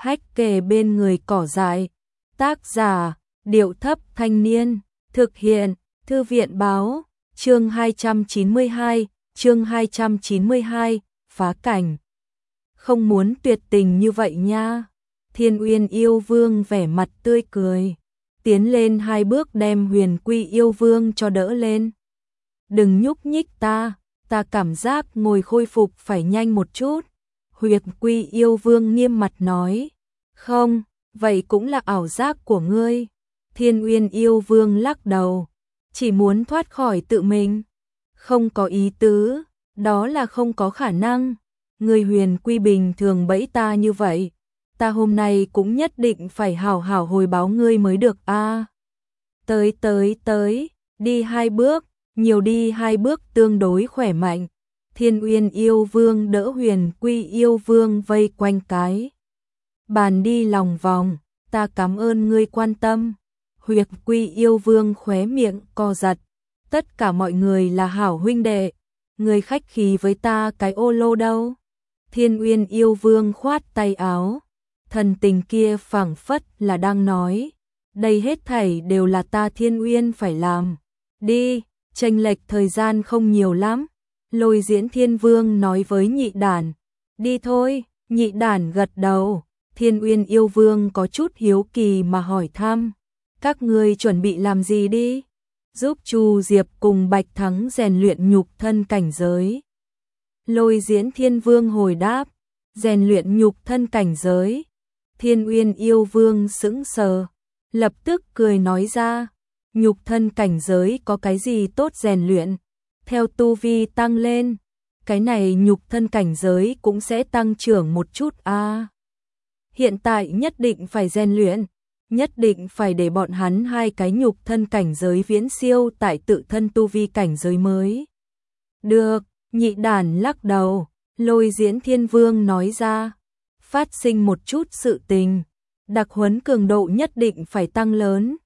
Hách kề bên người cỏ dại. Tác giả, Điệu Thấp Thanh Niên. Thực hiện, Thư viện Báo. Chương 292, phá cảnh. Không muốn tuyệt tình như vậy nha. Thiên Uyên Yêu Vương vẻ mặt tươi cười, tiến lên 2 bước đem Huyền Quy Yêu Vương cho đỡ lên. Đừng nhúc nhích ta cảm giác ngồi khôi phục phải nhanh một chút. Huyền Quy Yêu Vương nghiêm mặt nói. Không, vậy cũng là ảo giác của ngươi. Thiên Uyên Yêu Vương lắc đầu, chỉ muốn thoát khỏi tự mình. Không có ý tứ, đó là không có khả năng. Người Huyền Quy bình thường bẫy ta như vậy, ta hôm nay cũng nhất định phải hảo hảo hồi báo ngươi mới được a. Tới, đi 2 bước, nhiều đi 2 bước tương đối khỏe mạnh. Thiên Uyên Yêu Vương đỡ Huyền Quy Yêu Vương vây quanh cái bàn đi lòng vòng. Ta cảm ơn ngươi quan tâm. Huyền Quy Yêu Vương khóe miệng co giật. Tất cả mọi người là hảo huynh đệ, ngươi khách khí với ta cái ô lô đâu. Thiên Uyên Yêu Vương khoát tay áo, thần tình kia phảng phất là đang nói, đây hết thảy đều là ta Thiên Uyên phải làm. Đi, chênh lệch thời gian không nhiều lắm. Lôi Diễn Thiên Vương nói với nhị đản. Đi thôi, nhị đản gật đầu. Thiên Uyên Yêu Vương có chút hiếu kỳ mà hỏi thăm. Các ngươi chuẩn bị làm gì đi? Giúp Chu Diệp cùng Bạch Thắng rèn luyện nhục thân cảnh giới. Lôi Diễn Thiên Vương hồi đáp. Rèn luyện nhục thân cảnh giới. Thiên Uyên Yêu Vương sững sờ, lập tức cười nói ra. Nhục thân cảnh giới có cái gì tốt rèn luyện? Theo tu vi tăng lên, cái này nhục thân cảnh giới cũng sẽ tăng trưởng một chút a. Hiện tại nhất định phải rèn luyện, nhất định phải để bọn hắn 2 cái nhục thân cảnh giới viễn siêu tại tự thân tu vi cảnh giới mới. Được, nhị đản lắc đầu. Lôi Diễn Thiên Vương nói ra. Phát sinh một chút sự tình, đặc huấn cường độ nhất định phải tăng lớn.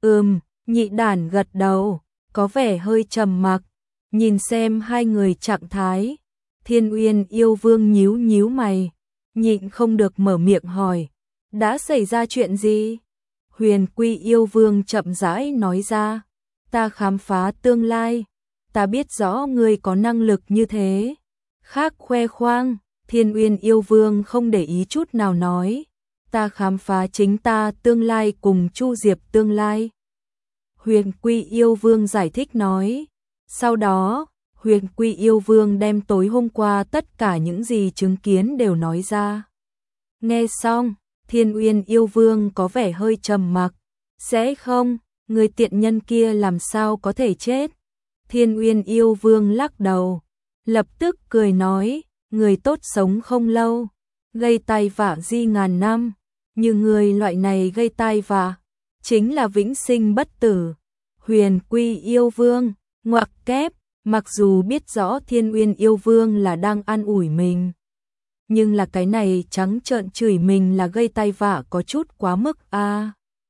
Nhị đản gật đầu, có vẻ hơi trầm mặc, nhìn xem 2 người trạng thái. Thiên Uyên Yêu Vương nhíu nhíu mày, nhịn không được mở miệng hỏi. Đã xảy ra chuyện gì? Huyền Quy Yêu Vương chậm rãi nói ra. Ta khám phá tương lai, ta biết rõ ngươi có năng lực như thế. Khác khoe khoang. Thiên Uyên Yêu Vương không để ý chút nào nói. Ta khám phá chính ta tương lai cùng Chu Diệp tương lai. Huyền Quy Yêu Vương giải thích nói. Sau đó, Huyền Quy Yêu Vương đem tối hôm qua tất cả những gì chứng kiến đều nói ra. Nghe xong, Thiên Uyên Yêu Vương có vẻ hơi trầm mặc. Sẽ không, người tiện nhân kia làm sao có thể chết? Thiên Uyên Yêu Vương lắc đầu, lập tức cười nói. Người tốt sống không lâu, gây tai vạ di ngàn năm. Như người loại này gây tai vạ, chính là vĩnh sinh bất tử. Huyền Quy Yêu Vương ngoặc kép, mặc dù biết rõ Thiên Uyên Yêu Vương là đang an ủi mình, nhưng là cái này trắng trợn chửi mình là gây tai vạ có chút quá mức a.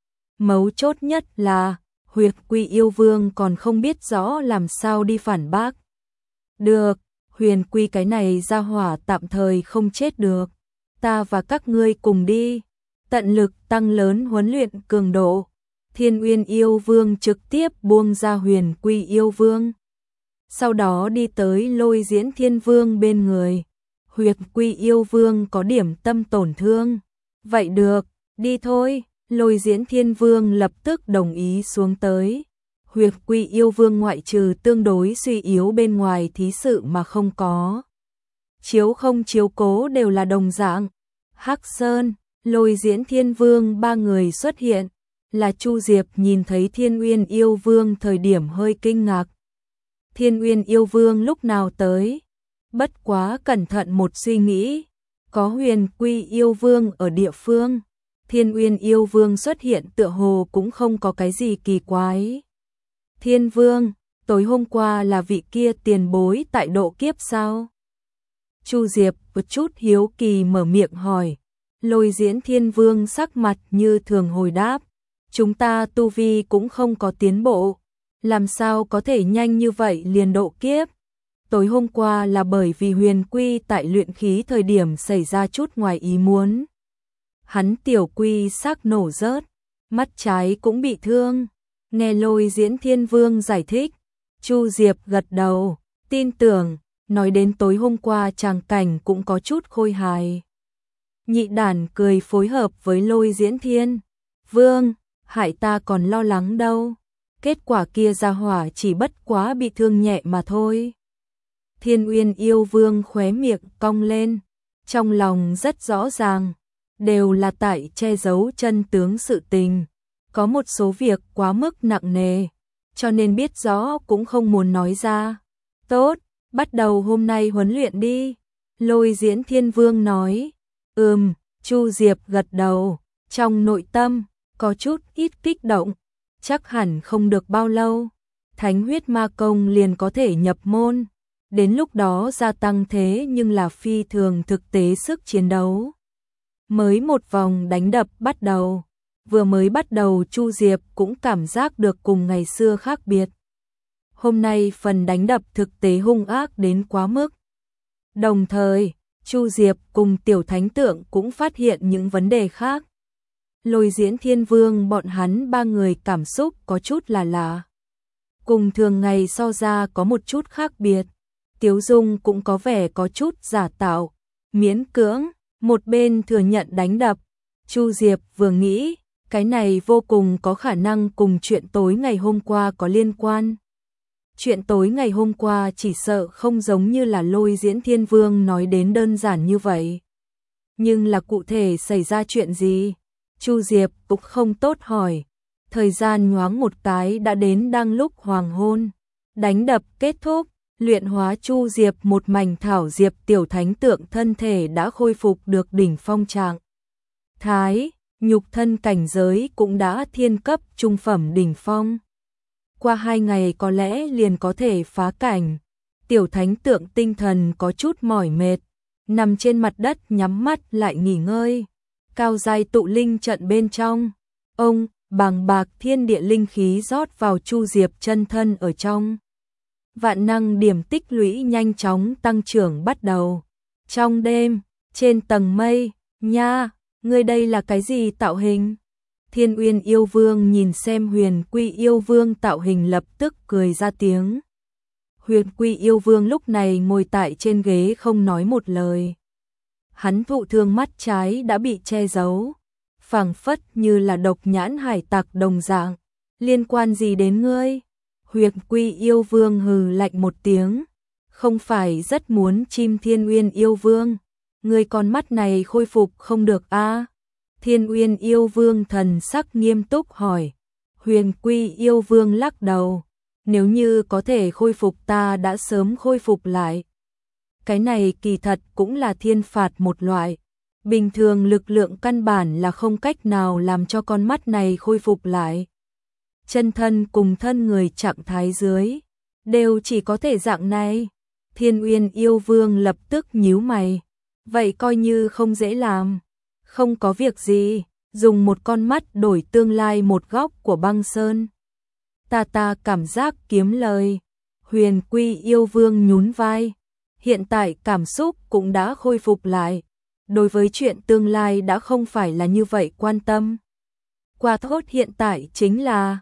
Mấu chốt nhất là Huyền Quy Yêu Vương còn không biết rõ làm sao đi phản bác. Được, Huyền Quy cái này ra hỏa tạm thời không chết được. Ta và các ngươi cùng đi, tận lực tăng lớn huấn luyện cường độ. Thiên Uyên Yêu Vương trực tiếp buông ra Huyền Quy Yêu Vương, sau đó đi tới Lôi Diễn Thiên Vương bên người. Huyền Quy Yêu Vương có điểm tâm tổn thương. Vậy được, đi thôi. Lôi Diễn Thiên Vương lập tức đồng ý xuống tới. Huyền Quy Yêu Vương ngoại trừ tương đối suy yếu bên ngoài thí sự mà không có không chiếu cố đều là đồng dạng. Hắc Sơn, Lôi Diễn Thiên Vương 3 người xuất hiện, là Chu Diệp nhìn thấy Thiên Uyên Yêu Vương thời điểm hơi kinh ngạc. Thiên Uyên Yêu Vương lúc nào tới? Bất quá cẩn thận một suy nghĩ, có Huyền Quy Yêu Vương ở địa phương, Thiên Uyên Yêu Vương xuất hiện tựa hồ cũng không có cái gì kỳ quái. Thiên Vương, tối hôm qua là vị kia tiền bối tại độ kiếp sao? Chu Diệp một chút hiếu kỳ mở miệng hỏi. Lôi Diễn Thiên Vương sắc mặt như thường hồi đáp. Chúng ta tu vi cũng không có tiến bộ, làm sao có thể nhanh như vậy liền độ kiếp? Tối hôm qua là bởi vì Huyền Quy tại luyện khí thời điểm xảy ra chút ngoài ý muốn. hắn tiểu quy xác nổ rớt, mắt trái cũng bị thương. Nghe Lôi Diễn Thiên Vương giải thích, Chu Diệp gật đầu, tin tưởng, nói đến tối hôm qua tràng cảnh cũng có chút khôi hài. Nhị đản cười phối hợp với Lôi Diễn Thiên Vương, hại ta còn lo lắng đâu. Kết quả kia ra hỏa chỉ bất quá bị thương nhẹ mà thôi. Thiên Uyên Yêu Vương khóe miệng cong lên, trong lòng rất rõ ràng, đều là tại che giấu chân tướng sự tình. Có một số việc quá mức nặng nề, cho nên biết rõ cũng không muốn nói ra. Tốt, bắt đầu hôm nay huấn luyện đi. Lôi Diễn Thiên Vương nói. Chu Diệp gật đầu, trong nội tâm có chút ít kích động, chắc hẳn không được bao lâu, Thánh Huyết Ma Công liền có thể nhập môn, đến lúc đó gia tăng thế nhưng là phi thường thực tế sức chiến đấu. Mới một vòng đánh đập bắt đầu, vừa mới bắt đầu Chu Diệp cũng cảm giác được cùng ngày xưa khác biệt. Hôm nay phần đánh đập thực tế hung ác đến quá mức. Đồng thời, Chu Diệp cùng Tiểu Thánh Tượng cũng phát hiện những vấn đề khác. Lôi Diễn Thiên Vương bọn hắn ba người cảm xúc có chút là lạ. Cùng thường ngày so ra có một chút khác biệt. Tiếu Dung cũng có vẻ có chút giả tạo, miễn cưỡng, một bên thừa nhận đánh đập. Chu Diệp vừa nghĩ, cái này vô cùng có khả năng cùng chuyện tối ngày hôm qua có liên quan. Chuyện tối ngày hôm qua chỉ sợ không giống như là Lôi Diễn Thiên Vương nói đến đơn giản như vậy. Nhưng là cụ thể xảy ra chuyện gì? Chu Diệp cũng không tốt hỏi. Thời gian nhoáng một cái đã đến đang lúc hoàng hôn. Đánh đập kết thúc, luyện hóa Chu Diệp một mảnh thảo diệp Tiểu Thánh Tượng thân thể đã khôi phục được đỉnh phong trạng thái, nhục thân cảnh giới cũng đã thiên cấp trung phẩm đỉnh phong. Qua 2 ngày có lẽ liền có thể phá cảnh. Tiểu Thánh Tượng tinh thần có chút mỏi mệt, nằm trên mặt đất nhắm mắt lại nghỉ ngơi. Cao giai tụ linh trận bên trong, bàng bạc thiên địa linh khí rót vào Chu Diệp chân thân ở trong. Vạn năng điểm tích lũy nhanh chóng tăng trưởng bắt đầu. Trong đêm, trên tầng mây, nha, ngươi đây là cái gì tạo hình? Thiên Uyên Yêu Vương nhìn xem Huyền Quy Yêu Vương tạo hình lập tức cười ra tiếng. Huyền Quy Yêu Vương lúc này ngồi tại trên ghế không nói một lời. Hắn thụ thương mắt trái đã bị che giấu, phảng phất như là độc nhãn hải tặc đồng dạng. Liên quan gì đến ngươi? Huyền Quy Yêu Vương hừ lạnh một tiếng, không phải rất muốn chim Thiên Uyên Yêu Vương, ngươi con mắt này khôi phục không được a? Thiên Uyên Yêu Vương thần sắc nghiêm túc hỏi. Huyền Quy Yêu Vương lắc đầu, nếu như có thể khôi phục ta đã sớm khôi phục lại. Cái này kỳ thật cũng là thiên phạt một loại. Bình thường lực lượng căn bản là không cách nào làm cho con mắt này khôi phục lại. Chân thân cùng thân người trạng thái dưới, đều chỉ có thể dạng này. Thiên Uyên Yêu Vương lập tức nhíu mày. Vậy coi như không dễ làm. Không có việc gì, dùng một con mắt đổi tương lai một góc của băng sơn. Ta cảm giác kiếm lời. Huyền Quy Yêu Vương nhún vai. Hiện tại cảm xúc cũng đã khôi phục lại. Đối với chuyện tương lai đã không phải là như vậy quan tâm. Qua thốt hiện tại chính là...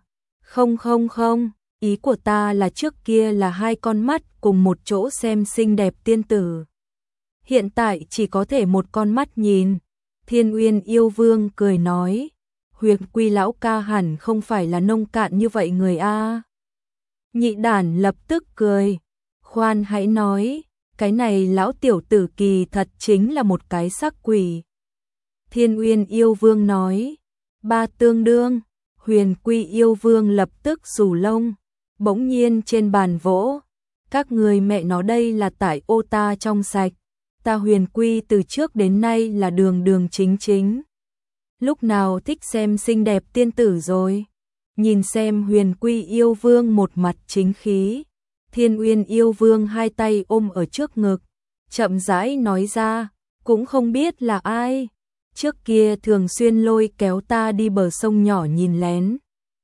Không, ý của ta là trước kia là 2 con mắt cùng một chỗ xem xinh đẹp tiên tử. Hiện tại chỉ có thể một con mắt nhìn. Thiên Uyên Yêu Vương cười nói. Huyền Quy lão ca hẳn không phải là nông cạn như vậy người a. Nhị đản lập tức cười. Khoan hãy nói, cái này lão tiểu tử kỳ thật chính là một cái sắc quỷ. Thiên Uyên Yêu Vương nói. 3 tương đương. Huyền Quy Yêu Vương lập tức xù lông, bỗng nhiên trên bàn vỗ. Các người mẹ nó đây là tại ô ta trong sạch. Ta Huyền Quy từ trước đến nay là đường chính. Lúc nào thích xem xinh đẹp tiên tử rồi. Nhìn xem Huyền Quy Yêu Vương một mặt chính khí. Thiên Uyên Yêu Vương 2 tay ôm ở trước ngực, chậm rãi nói ra, cũng không biết là ai. Trước kia thường xuyên lôi kéo ta đi bờ sông nhỏ nhìn lén.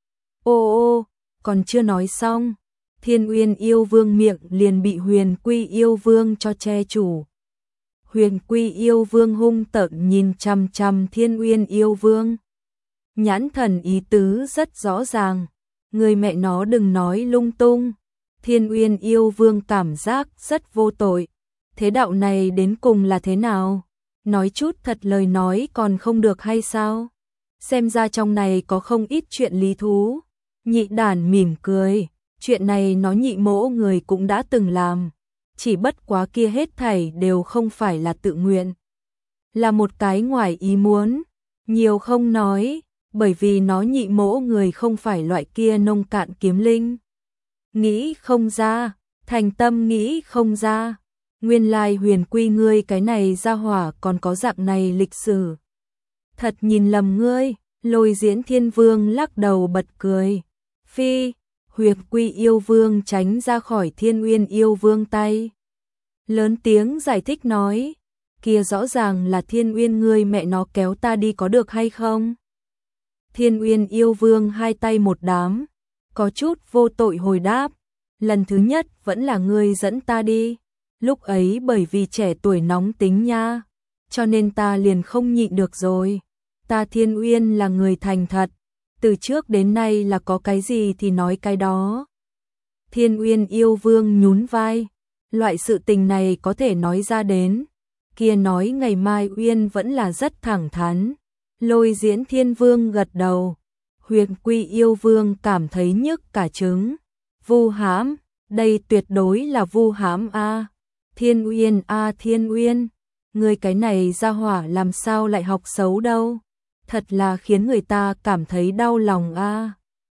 Ô, còn chưa nói xong, Thiên Uyên Yêu Vương miệng liền bị Huyền Quy Yêu Vương cho che chủ. Huyền Quy yêu vương hung tợn nhìn chằm chằm Thiên Uyên yêu vương. Nhãn thần ý tứ rất rõ ràng, người mẹ nó đừng nói lung tung. Thiên Uyên yêu vương cảm giác rất vô tội. Thế đạo này đến cùng là thế nào? Nói chút thật lời nói còn không được hay sao? Xem ra trong này có không ít chuyện lý thú. Nhị đản mỉm cười, chuyện này nó nhị mỗ người cũng đã từng làm. Chỉ bất quá kia hết thảy đều không phải là tự nguyện. Là một cái ngoài ý muốn, nhiều không nói, bởi vì nó nhị mỗ người không phải loại kia nông cạn kiếm linh. Nghĩ không ra, thành tâm nghĩ không ra. Nguyên lai Huyền Quy ngươi cái này ra hỏa còn có dạng này lịch sử. Thật nhìn lầm ngươi, Lôi Diễn Thiên Vương lắc đầu bật cười. Phi, Huyền Quy yêu vương tránh ra khỏi Thiên Uyên yêu vương tay. Lớn tiếng giải thích nói, kia rõ ràng là Thiên Uyên ngươi mẹ nó kéo ta đi có được hay không? Thiên Uyên yêu vương hai tay một đám, có chút vô tội hồi đáp, lần thứ nhất vẫn là ngươi dẫn ta đi. Lúc ấy bởi vì trẻ tuổi nóng tính nha, cho nên ta liền không nhịn được rồi. Ta Thiên Uyên là người thành thật, từ trước đến nay là có cái gì thì nói cái đó. Thiên Uyên yêu vương nhún vai, loại sự tình này có thể nói ra đến. Kia nói ngày mai Uyên vẫn là rất thẳng thắn. Lôi Diễn Thiên Vương gật đầu. Huyền Quy yêu vương cảm thấy nhức cả trứng. Vu hãm, đây tuyệt đối là vu hãm a. Thiên Uyên a Thiên Uyên, người cái này ra hỏa làm sao lại học xấu đâu. Thật là khiến người ta cảm thấy đau lòng a.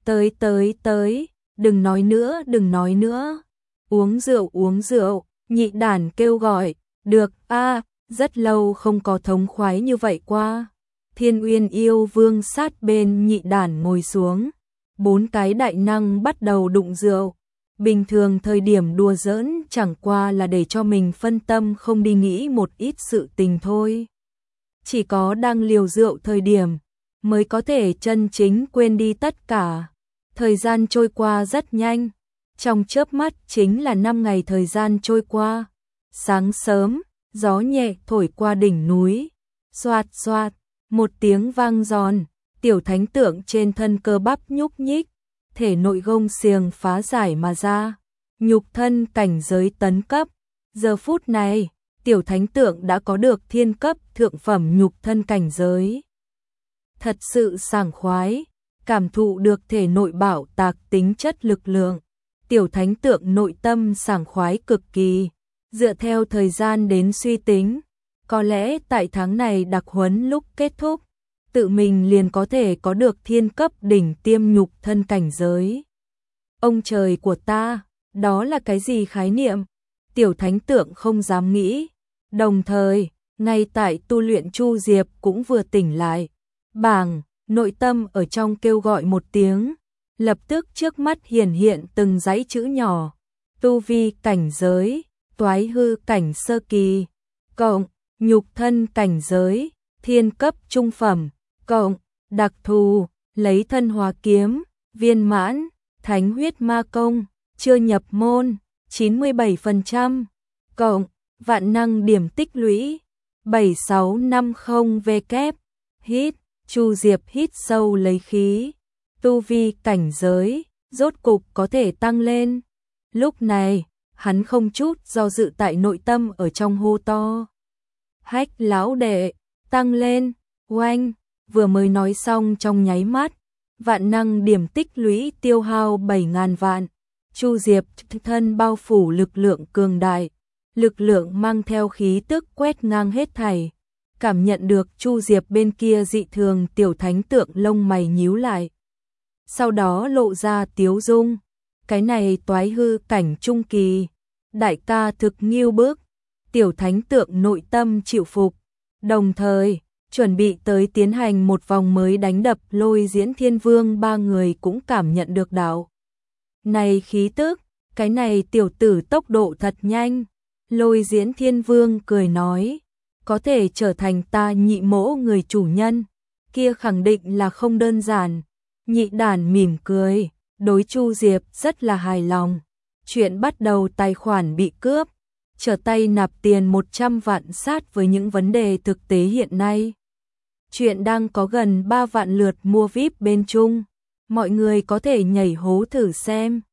Tới, đừng nói nữa, đừng nói nữa. Uống rượu, nhị đản kêu gọi, được a, rất lâu không có thống khoái như vậy qua. Thiên Uyên yêu vương sát bên nhị đản ngồi xuống, bốn cái đại năng bắt đầu đụng rượu. Bình thường thời điểm đùa giỡn chẳng qua là để cho mình phân tâm không đi nghĩ một ít sự tình thôi. Chỉ có đang liều rượu thời điểm mới có thể chân chính quên đi tất cả. Thời gian trôi qua rất nhanh, trong chớp mắt chính là 5 ngày thời gian trôi qua. Sáng sớm, gió nhẹ thổi qua đỉnh núi, xoạt xoạt, một tiếng vang giòn, tiểu thánh tượng trên thân cơ bắp nhúc nhích, thể nội gông xiềng phá giải mà ra, nhục thân cảnh giới tấn cấp. Giờ phút này, tiểu thánh tượng đã có được thiên cấp thượng phẩm nhục thân cảnh giới. Thật sự sảng khoái, cảm thụ được thể nội bảo tạc tính chất lực lượng. Tiểu thánh tượng nội tâm sảng khoái cực kỳ, dựa theo thời gian đến suy tính, có lẽ tại tháng này đặc huấn lúc kết thúc, tự mình liền có thể có được thiên cấp đỉnh tiêm nhục thân cảnh giới. Ông trời của ta, đó là cái gì khái niệm? Tiểu thánh tượng không dám nghĩ. Đồng thời, ngay tại tu luyện Chu Diệp cũng vừa tỉnh lại. Bảng, nội tâm ở trong kêu gọi một tiếng, lập tức trước mắt hiển hiện từng dãy chữ nhỏ. Tu vi cảnh giới, toái hư cảnh sơ kỳ, cộng, nhục thân cảnh giới, thiên cấp trung phẩm, cộng, đặc thù, lấy thân hóa kiếm, viên mãn, thánh huyết ma công, chưa nhập môn, 97%, cộng, vạn năng điểm tích lũy, 7650W, hít, Chu Diệp hít sâu lấy khí, tu vi cảnh giới, rốt cục có thể tăng lên. Lúc này, hắn không chút do dự tại nội tâm ở trong hô to. Hách lão đệ, tăng lên, oanh, vừa mới nói xong trong nháy mắt, vạn năng điểm tích lũy tiêu hao 7.000 vạn. Chu Diệp thân bao phủ lực lượng cường đại, lực lượng mang theo khí tức quét ngang hết thảy. Cảm nhận được Chu Diệp bên kia dị thường, tiểu thánh tượng lông mày nhíu lại. Sau đó lộ ra tiếu dung, cái này toái hư cảnh trung kỳ, đại ca thực nghiêu bước. Tiểu thánh tượng nội tâm chịu phục, đồng thời chuẩn bị tới tiến hành một vòng mới đánh đập. Lôi Diễn Thiên Vương ba người cũng cảm nhận được đạo này khí tức, cái này tiểu tử tốc độ thật nhanh. Lôi Diễn Thiên Vương cười nói, có thể trở thành ta nhị mỗ người chủ nhân, kia khẳng định là không đơn giản. Nhị đản mỉm cười, đối Chu Diệp rất là hài lòng. Chuyện bắt đầu tài khoản bị cướp, trở tay nạp tiền 100 vạn sát với những vấn đề thực tế hiện nay. Chuyện đang có gần 3 vạn lượt mua VIP bên Trung. Mọi người có thể nhảy hố thử xem.